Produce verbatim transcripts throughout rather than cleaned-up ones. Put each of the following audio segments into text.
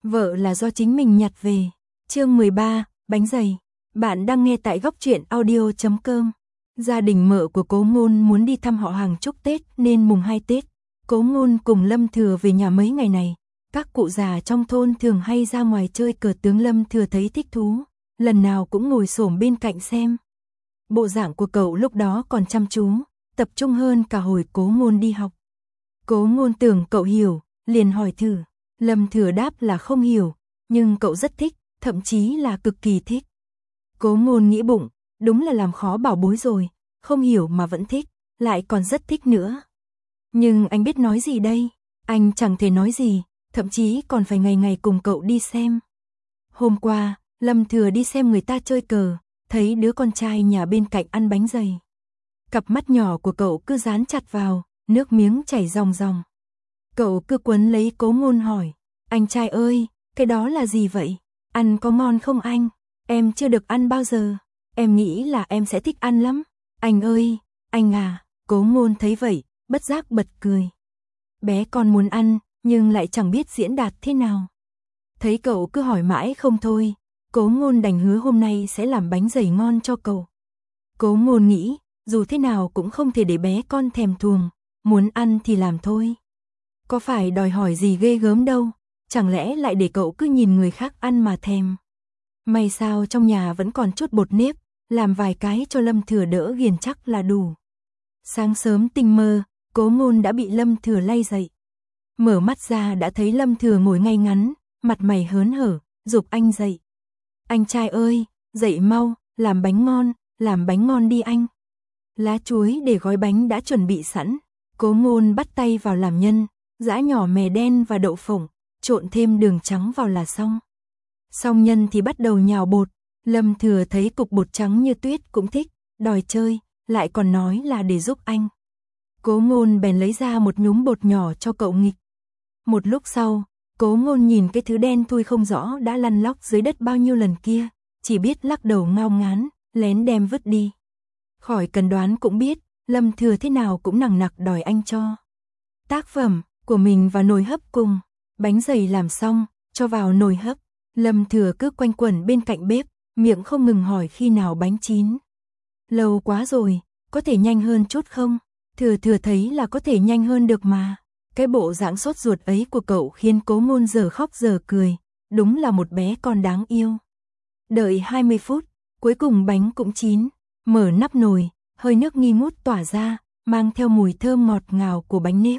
Vợ là do chính mình nhặt về. Chương mười ba, bánh dày. Bạn đang nghe tại góc truyện audio chấm com. Gia đình Mợ của Cố Ngôn muốn đi thăm họ hàng chúc Tết nên mùng hai Tết, Cố Ngôn cùng Lâm Thừa về nhà mấy ngày này. Các cụ già trong thôn thường hay ra ngoài chơi cờ tướng, Lâm Thừa thấy thích thú, lần nào cũng ngồi xổm bên cạnh xem. Bộ dạng của cậu lúc đó còn chăm chú, tập trung hơn cả hồi Cố Ngôn đi học. Cố Ngôn tưởng cậu hiểu, liền hỏi thử. Lâm Thừa đáp là không hiểu, nhưng cậu rất thích, thậm chí là cực kỳ thích. Cố Ngôn nghĩ bụng, đúng là làm khó bảo bối rồi, không hiểu mà vẫn thích, lại còn rất thích nữa. Nhưng anh biết nói gì đây? Anh chẳng thể nói gì, thậm chí còn phải ngày ngày cùng cậu đi xem. Hôm qua, Lâm Thừa đi xem người ta chơi cờ, thấy đứa con trai nhà bên cạnh ăn bánh dày. Cặp mắt nhỏ của cậu cứ dán chặt vào, nước miếng chảy ròng ròng. Cậu cứ quấn lấy Cố Ngôn hỏi, anh trai ơi, cái đó là gì vậy? Ăn có ngon không anh? Em chưa được ăn bao giờ, em nghĩ là em sẽ thích ăn lắm. Anh ơi, anh à, Cố Ngôn thấy vậy, bất giác bật cười. Bé con muốn ăn, nhưng lại chẳng biết diễn đạt thế nào. Thấy cậu cứ hỏi mãi không thôi, Cố Ngôn đành hứa hôm nay sẽ làm bánh dày ngon cho cậu. Cố Ngôn nghĩ, dù thế nào cũng không thể để bé con thèm thuồng, muốn ăn thì làm thôi. Có phải đòi hỏi gì ghê gớm đâu, chẳng lẽ lại để cậu cứ nhìn người khác ăn mà thèm. May sao trong nhà vẫn còn chút bột nếp, làm vài cái cho Lâm Thừa đỡ ghiền chắc là đủ. Sáng sớm tinh mơ, Cố Ngôn đã bị Lâm Thừa lay dậy. Mở mắt ra đã thấy Lâm Thừa ngồi ngay ngắn, mặt mày hớn hở, giục anh dậy. Anh trai ơi, dậy mau, làm bánh ngon, làm bánh ngon đi anh. Lá chuối để gói bánh đã chuẩn bị sẵn, Cố Ngôn bắt tay vào làm nhân, giã nhỏ mè đen và đậu phộng, trộn thêm đường trắng vào là xong. Xong nhân thì bắt đầu nhào bột, Lâm Thừa thấy cục bột trắng như tuyết cũng thích, đòi chơi, lại còn nói là để giúp anh. Cố Ngôn bèn lấy ra một nhúm bột nhỏ cho cậu nghịch. Một lúc sau, Cố Ngôn nhìn cái thứ đen thui không rõ đã lăn lóc dưới đất bao nhiêu lần kia, chỉ biết lắc đầu ngao ngán, lén đem vứt đi. Khỏi cần đoán cũng biết, Lâm Thừa thế nào cũng nằng nặc đòi anh cho. Tác phẩm của mình vào nồi hấp cùng, bánh dày làm xong, cho vào nồi hấp. Lâm Thừa cứ quanh quẩn bên cạnh bếp, miệng không ngừng hỏi khi nào bánh chín. Lâu quá rồi, có thể nhanh hơn chút không? Thừa Thừa thấy là có thể nhanh hơn được mà. Cái bộ dạng sốt ruột ấy của cậu khiến Cố Ngôn giờ khóc giờ cười, đúng là một bé con đáng yêu. Đợi hai mươi phút, cuối cùng bánh cũng chín, mở nắp nồi, hơi nước nghi ngút tỏa ra, mang theo mùi thơm ngọt ngào của bánh nếp.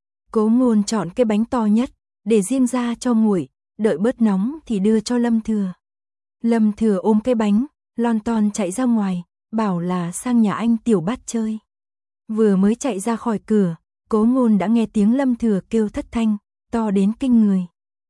Cố Ngôn chọn cái bánh to nhất, để riêng ra cho nguội, đợi bớt nóng thì đưa cho Lâm Thừa. Lâm Thừa ôm cái bánh, lon ton chạy ra ngoài, bảo là sang nhà anh Tiểu Bát chơi. Vừa mới chạy ra khỏi cửa, Cố Ngôn đã nghe tiếng Lâm Thừa kêu thất thanh, to đến kinh người.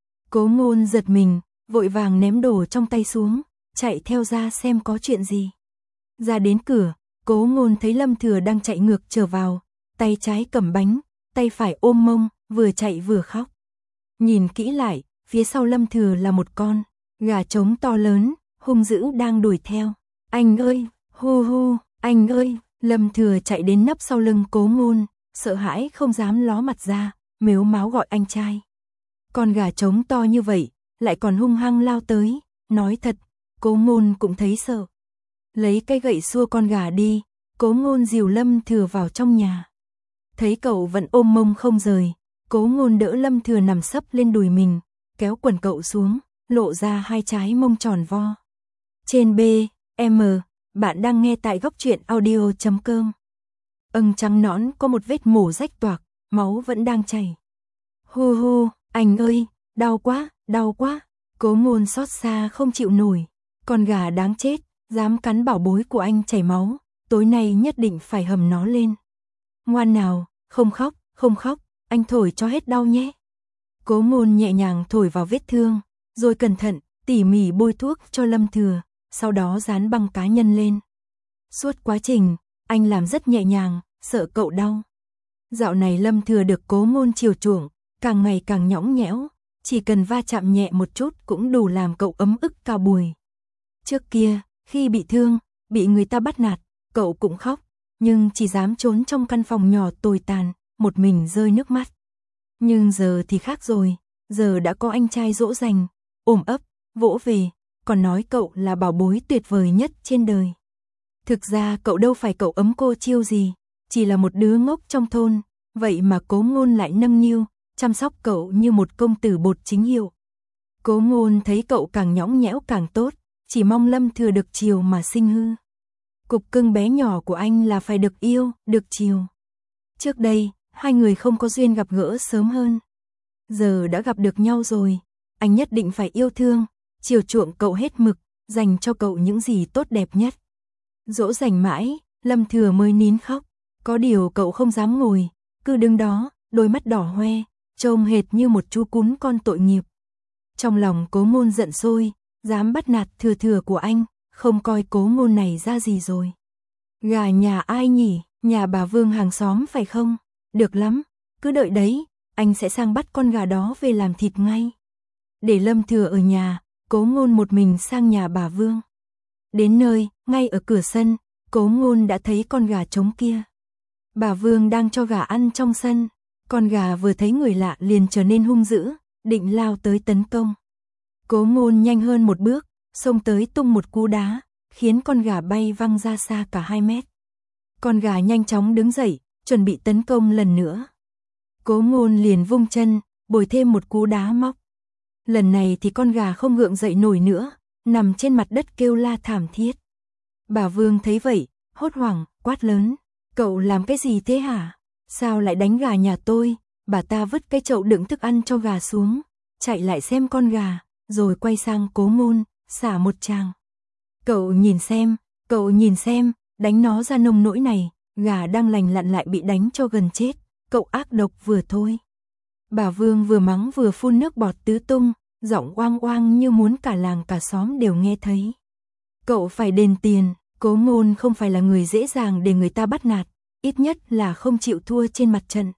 Cố Ngôn giật mình, vội vàng ném đồ trong tay xuống, chạy theo ra xem có chuyện gì. Ra đến cửa, Cố Ngôn thấy Lâm Thừa đang chạy ngược trở vào, tay trái cầm bánh, tay phải ôm mông, vừa chạy vừa khóc. Nhìn kỹ lại, phía sau Lâm Thừa là một con gà trống to lớn, hung dữ đang đuổi theo. Anh ơi, hu hu, anh ơi, Lâm Thừa chạy đến nấp sau lưng Cố Ngôn, sợ hãi không dám ló mặt ra, mếu máo gọi anh trai. Con gà trống to như vậy, lại còn hung hăng lao tới, nói thật, Cố Ngôn cũng thấy sợ. Lấy cây gậy xua con gà đi, Cố Ngôn dìu Lâm Thừa vào trong nhà. Thấy cậu vẫn ôm mông không rời, Cố Ngôn đỡ Lâm Thừa nằm sấp lên đùi mình, kéo quần cậu xuống, lộ ra hai trái mông tròn vo. Trên B, M, bạn đang nghe tại góc truyện audio chấm com. Âng trắng nõn có một vết mổ rách toạc, máu vẫn đang chảy. Hu hu, anh ơi, đau quá, đau quá. Cố Ngôn xót xa không chịu nổi. Con gà đáng chết, dám cắn bảo bối của anh chảy máu, tối nay nhất định phải hầm nó lên. Ngoan nào, không khóc, không khóc, anh thổi cho hết đau nhé. Cố Ngôn nhẹ nhàng thổi vào vết thương, rồi cẩn thận, tỉ mỉ bôi thuốc cho Lâm Thừa, sau đó dán băng cá nhân lên. Suốt quá trình, anh làm rất nhẹ nhàng, sợ cậu đau. Dạo này Lâm Thừa được Cố Ngôn chiều chuộng, càng ngày càng nhõng nhẽo, chỉ cần va chạm nhẹ một chút cũng đủ làm cậu ấm ức cả buổi. Trước kia, khi bị thương, bị người ta bắt nạt, cậu cũng khóc, nhưng chỉ dám trốn trong căn phòng nhỏ tồi tàn, một mình rơi nước mắt. Nhưng giờ thì khác rồi, giờ đã có anh trai dỗ dành, ôm ấp, vỗ về, còn nói cậu là bảo bối tuyệt vời nhất trên đời. Thực ra cậu đâu phải cậu ấm cô chiêu gì, chỉ là một đứa ngốc trong thôn, vậy mà Cố Ngôn lại nâng niu, chăm sóc cậu như một công tử bột chính hiệu. Cố Ngôn thấy cậu càng nhõng nhẽo càng tốt, chỉ mong Lâm Thừa được chiều mà sinh hư. Cục cưng bé nhỏ của anh là phải được yêu, được chiều. Trước đây, hai người không có duyên gặp gỡ sớm hơn. Giờ đã gặp được nhau rồi, anh nhất định phải yêu thương, chiều chuộng cậu hết mực, dành cho cậu những gì tốt đẹp nhất. Dỗ dành mãi, Lâm Thừa mới nín khóc, có điều cậu không dám ngồi, cứ đứng đó, đôi mắt đỏ hoe, trông hệt như một chú cún con tội nghiệp. Trong lòng Cố Ngôn giận sôi, dám bắt nạt Thừa Thừa của anh, không coi Cố Ngôn này ra gì rồi. Gà nhà ai nhỉ, nhà bà Vương hàng xóm phải không? Được lắm, cứ đợi đấy, anh sẽ sang bắt con gà đó về làm thịt ngay. Để Lâm Thừa ở nhà, Cố Ngôn một mình sang nhà bà Vương. Đến nơi, ngay ở cửa sân, Cố Ngôn đã thấy con gà trống kia. Bà Vương đang cho gà ăn trong sân, con gà vừa thấy người lạ liền trở nên hung dữ, định lao tới tấn công. Cố Ngôn nhanh hơn một bước, xông tới tung một cú đá, khiến con gà bay văng ra xa cả hai mét. Con gà nhanh chóng đứng dậy, chuẩn bị tấn công lần nữa. Cố Ngôn liền vung chân, bồi thêm một cú đá móc. Lần này thì con gà không gượng dậy nổi nữa, nằm trên mặt đất kêu la thảm thiết. Bà Vương thấy vậy, hốt hoảng, quát lớn, cậu làm cái gì thế hả? Sao lại đánh gà nhà tôi? Bà ta vứt cái chậu đựng thức ăn cho gà xuống, chạy lại xem con gà, rồi quay sang Cố Ngôn, xả một tràng. Cậu nhìn xem, cậu nhìn xem, đánh nó ra nông nỗi này, gà đang lành lặn lại bị đánh cho gần chết, cậu ác độc vừa thôi. Bà Vương vừa mắng vừa phun nước bọt tứ tung, giọng oang oang như muốn cả làng cả xóm đều nghe thấy. Cậu phải đền tiền, Cố Ngôn không phải là người dễ dàng để người ta bắt nạt, ít nhất là không chịu thua trên mặt trận.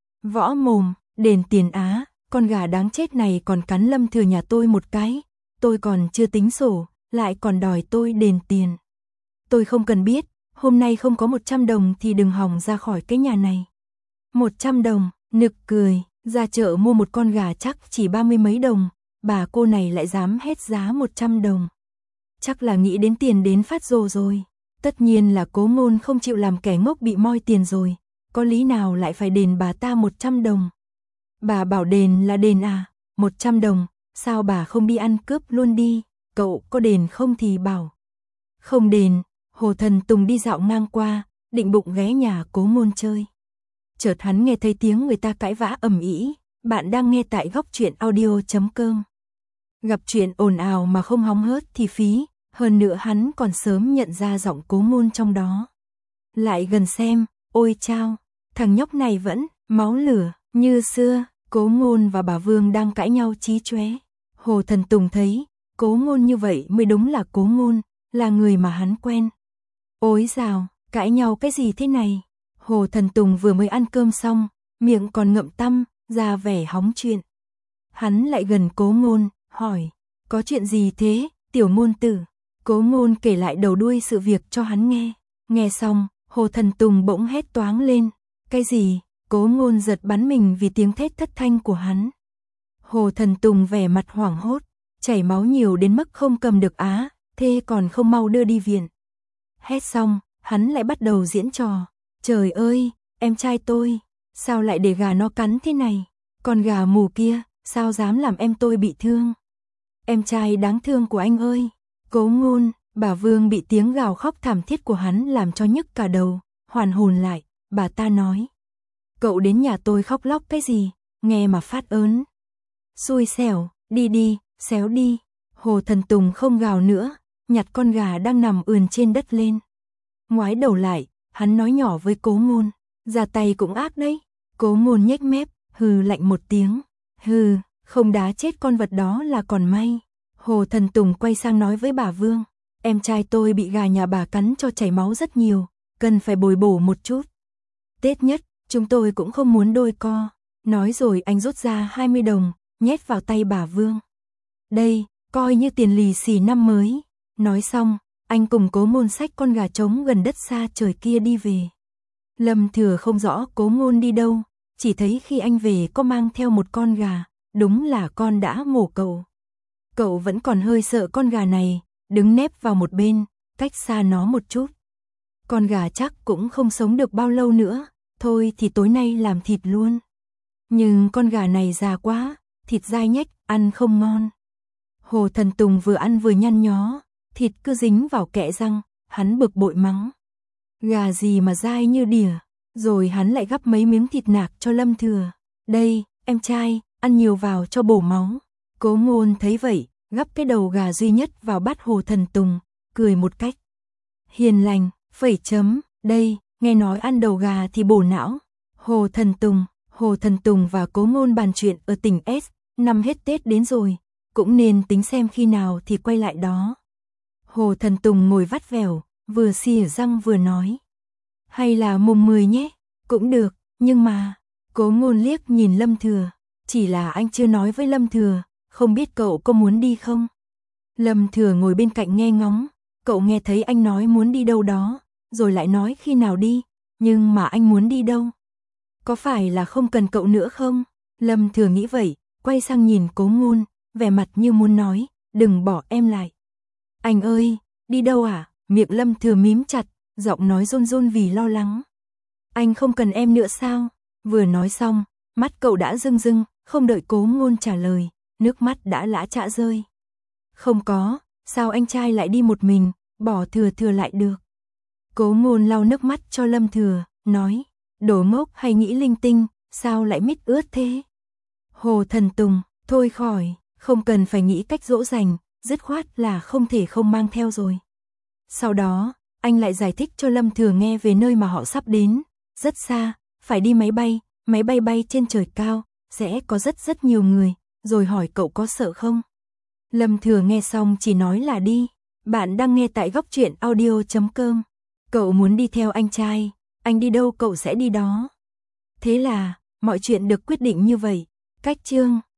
Võ mồm, đền tiền á, con gà đáng chết này còn cắn Lâm Thừa nhà tôi một cái, tôi còn chưa tính sổ, lại còn đòi tôi đền tiền. Tôi không cần biết, hôm nay không có một trăm đồng thì đừng hòng ra khỏi cái nhà này. Một trăm đồng, nực cười, ra chợ mua một con gà chắc chỉ ba mươi mấy đồng, bà cô này lại dám hét giá một trăm đồng. Chắc là nghĩ đến tiền đến phát rồ rồi. Tất nhiên là Cố Ngôn không chịu làm kẻ ngốc bị moi tiền rồi, có lý nào lại phải đền bà ta một trăm đồng. Bà bảo đền là đền à, một trăm đồng, sao bà không đi ăn cướp luôn đi, cậu có đền không thì bảo. Không đền. Hồ Thần Tùng đi dạo ngang qua, định bụng ghé nhà Cố Ngôn chơi. Chợt hắn nghe thấy tiếng người ta cãi vã ầm ĩ. Bạn đang nghe tại góc truyện audio chấm com. Gặp chuyện ồn ào mà không hóng hớt thì phí, hơn nữa hắn còn sớm nhận ra giọng Cố Ngôn trong đó. Lại gần xem, ôi chao, thằng nhóc này vẫn máu lửa như xưa. Cố Ngôn và bà Vương đang cãi nhau chí chóe. Hồ Thần Tùng thấy Cố Ngôn như vậy mới đúng là Cố Ngôn, là người mà hắn quen. Ôi dào, cãi nhau cái gì thế này? Hồ Thần Tùng vừa mới ăn cơm xong, miệng còn ngậm tăm, ra vẻ hóng chuyện. Hắn lại gần Cố Ngôn, hỏi, có chuyện gì thế, tiểu ngôn tử? Cố Ngôn kể lại đầu đuôi sự việc cho hắn nghe. Nghe xong, Hồ Thần Tùng bỗng hét toáng lên. Cái gì? Cố Ngôn giật bắn mình vì tiếng thét thất thanh của hắn. Hồ Thần Tùng vẻ mặt hoảng hốt, chảy máu nhiều đến mức không cầm được á, thế còn không mau đưa đi viện. Hét xong, hắn lại bắt đầu diễn trò. Trời ơi, em trai tôi, sao lại để gà nó cắn thế này? Con gà mù kia, sao dám làm em tôi bị thương? Em trai đáng thương của anh ơi. Cố Ngôn, bà Vương bị tiếng gào khóc thảm thiết của hắn làm cho nhức cả đầu, hoàn hồn lại, bà ta nói. Cậu đến nhà tôi khóc lóc cái gì, nghe mà phát ớn. Xui xẻo, đi đi, xéo đi. Hồ Thần Tùng không gào nữa, nhặt con gà đang nằm ườn trên đất lên. Ngoái đầu lại, hắn nói nhỏ với Cố Ngôn, ra tay cũng ác đấy. Cố Ngôn nhếch mép, hừ lạnh một tiếng. Hừ, không đá chết con vật đó là còn may. Hồ Thần Tùng quay sang nói với bà Vương, em trai tôi bị gà nhà bà cắn cho chảy máu rất nhiều, cần phải bồi bổ một chút. Tết nhất, chúng tôi cũng không muốn đôi co. Nói rồi anh rút ra hai mươi đồng, nhét vào tay bà Vương. Đây, coi như tiền lì xì năm mới. Nói xong, anh cùng Cố Ngôn xách con gà trống gần đất xa trời kia đi về. Lâm Thừa không rõ Cố Ngôn đi đâu, chỉ thấy khi anh về có mang theo một con gà, đúng là con đã mổ cậu. Cậu vẫn còn hơi sợ con gà này, đứng nép vào một bên, cách xa nó một chút. Con gà chắc cũng không sống được bao lâu nữa, thôi thì tối nay làm thịt luôn. Nhưng con gà này già quá, thịt dai nhách, ăn không ngon. Hồ Thần Tùng vừa ăn vừa nhăn nhó, thịt cứ dính vào kẽ răng, hắn bực bội mắng. Gà gì mà dai như đỉa, rồi hắn lại gắp mấy miếng thịt nạc cho Lâm Thừa. Đây, em trai, ăn nhiều vào cho bổ máu. Cố Ngôn thấy vậy, gắp cái đầu gà duy nhất vào bát Hồ Thần Tùng, cười một cách hiền lành, phẩy chấm, đây, nghe nói ăn đầu gà thì bổ não. Hồ Thần Tùng, Hồ Thần Tùng và Cố Ngôn bàn chuyện ở tỉnh S, năm hết Tết đến rồi, cũng nên tính xem khi nào thì quay lại đó. Hồ Thần Tùng ngồi vắt vẻo, vừa xìa răng vừa nói. Hay là mùng mười nhé, cũng được, nhưng mà... Cố Ngôn liếc nhìn Lâm Thừa, chỉ là anh chưa nói với Lâm Thừa, không biết cậu có muốn đi không? Lâm Thừa ngồi bên cạnh nghe ngóng, cậu nghe thấy anh nói muốn đi đâu đó, rồi lại nói khi nào đi, nhưng mà anh muốn đi đâu? Có phải là không cần cậu nữa không? Lâm Thừa nghĩ vậy, quay sang nhìn Cố Ngôn, vẻ mặt như muốn nói, đừng bỏ em lại. Anh ơi, đi đâu à? Miệng Lâm Thừa mím chặt, giọng nói run run vì lo lắng. Anh không cần em nữa sao? Vừa nói xong, mắt cậu đã rưng rưng, không đợi Cố Ngôn trả lời, nước mắt đã lã chã rơi. Không có, sao anh trai lại đi một mình, bỏ Thừa Thừa lại được? Cố Ngôn lau nước mắt cho Lâm Thừa, nói, đồ ngốc hay nghĩ linh tinh, sao lại mít ướt thế? Hồ Thần Tùng, thôi khỏi, không cần phải nghĩ cách dỗ dành, dứt khoát là không thể không mang theo rồi. Sau đó, anh lại giải thích cho Lâm Thừa nghe về nơi mà họ sắp đến, rất xa, phải đi máy bay, máy bay bay trên trời cao, sẽ có rất rất nhiều người, rồi hỏi cậu có sợ không? Lâm Thừa nghe xong chỉ nói là đi. Bạn đang nghe tại góc truyện audio chấm com. Cậu muốn đi theo anh trai, anh đi đâu cậu sẽ đi đó. Thế là, mọi chuyện được quyết định như vậy. Cách chương